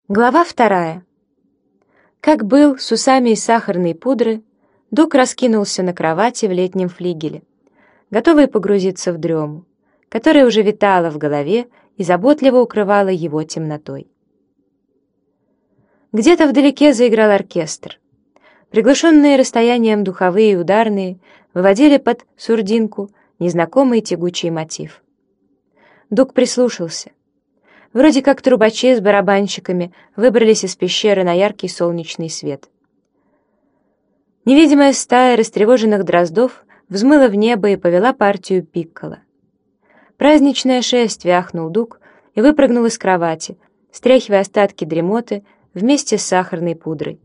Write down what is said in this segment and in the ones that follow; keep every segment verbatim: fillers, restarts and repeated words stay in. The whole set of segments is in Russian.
Глава вторая. Как был с усами из сахарной пудры, Дуг раскинулся на кровати в летнем флигеле, готовый погрузиться в дрему, которая уже витала в голове и заботливо укрывала его темнотой. Где-то вдалеке заиграл оркестр. Приглушенные расстоянием духовые и ударные выводили под сурдинку незнакомый тягучий мотив. Дуг прислушался. Вроде как трубачи с барабанщиками выбрались из пещеры на яркий солнечный свет. Невидимая стая растревоженных дроздов взмыла в небо и повела партию пикколо. «Праздничное шествие!» — ахнул Дуг и выпрыгнул из кровати, стряхивая остатки дремоты вместе с сахарной пудрой.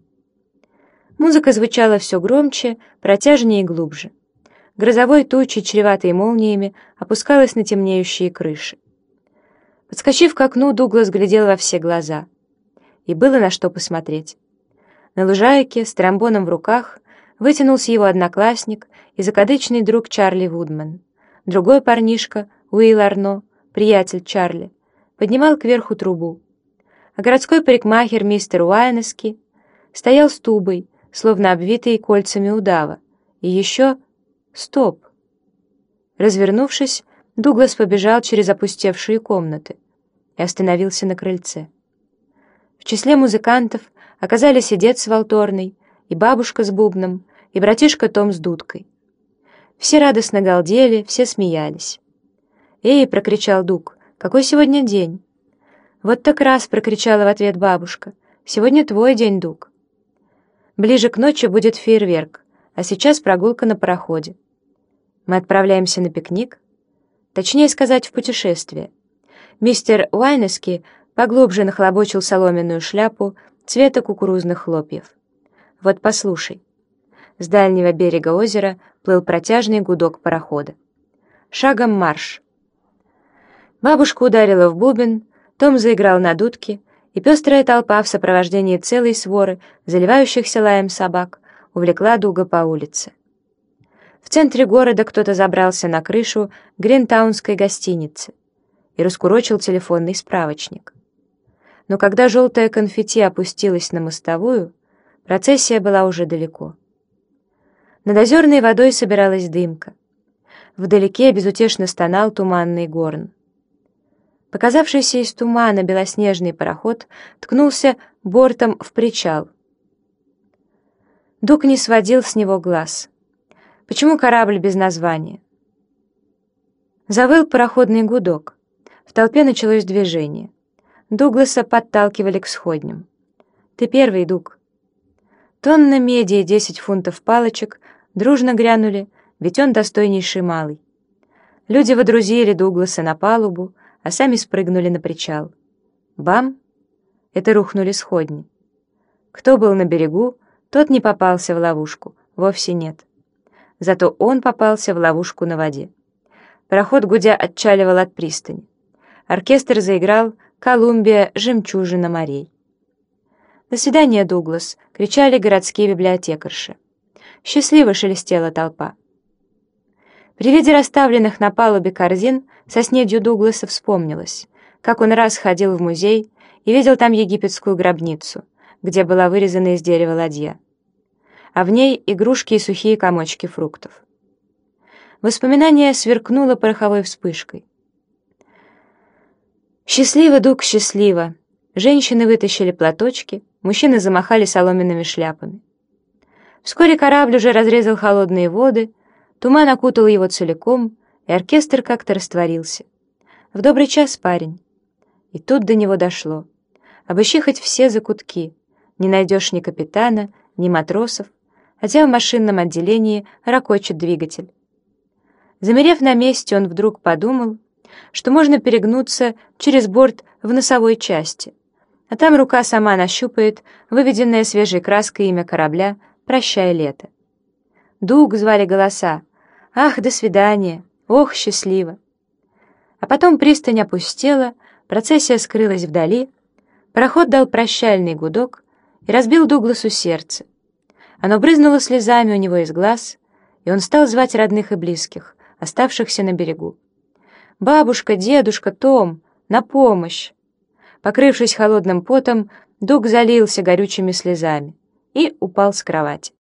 Музыка звучала все громче, протяжнее и глубже. Грозовой тучей, чреватой молниями, опускалась на темнеющие крыши. Подскочив к окну, Дуглас глядел во все глаза. И было на что посмотреть. На лужайке, с тромбоном в руках, вытянулся его одноклассник и закадычный друг Чарли Вудман. Другой парнишка, Уилл Арно, приятель Чарли, поднимал кверху трубу. А городской парикмахер мистер Уайнески стоял с тубой, словно обвитый кольцами удава. И еще... Стоп! Развернувшись, Дуглас побежал через опустевшие комнаты и остановился на крыльце. В числе музыкантов оказались и дед с валторной, и бабушка с бубном, и братишка Том с дудкой. Все радостно галдели, все смеялись. «Эй!» — прокричал Дуг. «Какой сегодня день?» «Вот так раз!» — прокричала в ответ бабушка. «Сегодня твой день, Дуг. Ближе к ночи будет фейерверк, а сейчас прогулка на пароходе. Мы отправляемся на пикник?» Точнее сказать, в путешествие. Мистер Уайнески поглубже нахлобучил соломенную шляпу цвета кукурузных хлопьев. «Вот послушай». С дальнего берега озера плыл протяжный гудок парохода. «Шагом марш!» Бабушка ударила в бубен, Том заиграл на дудке, и пестрая толпа в сопровождении целой своры, заливающихся лаем собак, увлекла Дуга по улице. В центре города кто-то забрался на крышу Гринтаунской гостиницы и раскурочил телефонный справочник. Но когда желтое конфетти опустилось на мостовую, процессия была уже далеко. Над озерной водой собиралась дымка. Вдалеке безутешно стонал туманный горн. Показавшийся из тумана белоснежный пароход ткнулся бортом в причал. Дуг не сводил с него глаз. Почему корабль без названия? Завыл пароходный гудок. В толпе началось движение. Дугласа подталкивали к сходням. «Ты первый, Дуг». Тонна меди и десять фунтов палочек дружно грянули, ведь он достойнейший малый. Люди водрузили Дугласа на палубу, а сами спрыгнули на причал. Бам! Это рухнули сходни. Кто был на берегу, тот не попался в ловушку. Вовсе нет. Зато он попался в ловушку на воде. Пароход гудя отчаливал от пристани. Оркестр заиграл «Колумбия, жемчужина морей». «До свидания, Дуглас!» — кричали городские библиотекарши. Счастливо шелестела толпа. При виде расставленных на палубе корзин со снедью Дугласа вспомнилось, как он раз ходил в музей и видел там египетскую гробницу, где была вырезана из дерева ладья, а в ней игрушки и сухие комочки фруктов. Воспоминание сверкнуло пороховой вспышкой. Счастливо, Дуг, счастливо! Женщины вытащили платочки, мужчины замахали соломенными шляпами. Вскоре корабль уже разрезал холодные воды, туман окутал его целиком, и оркестр как-то растворился. В добрый час, парень. И тут до него дошло. Обыщи хоть все закутки. Не найдешь ни капитана, ни матросов, хотя в машинном отделении ракочет двигатель. Замерев на месте, он вдруг подумал, что можно перегнуться через борт в носовой части, а там рука сама нащупает выведенное свежей краской имя корабля «Прощай, лето». «Дуг!» — звали голоса. «Ах, до свидания! Ох, счастливо!» А потом пристань опустела, процессия скрылась вдали, пароход дал прощальный гудок и разбил Дугласу сердце. Оно брызнуло слезами у него из глаз, и он стал звать родных и близких, оставшихся на берегу. «Бабушка, дедушка, Том, на помощь!» Покрывшись холодным потом, Дуг залился горючими слезами и упал с кровати.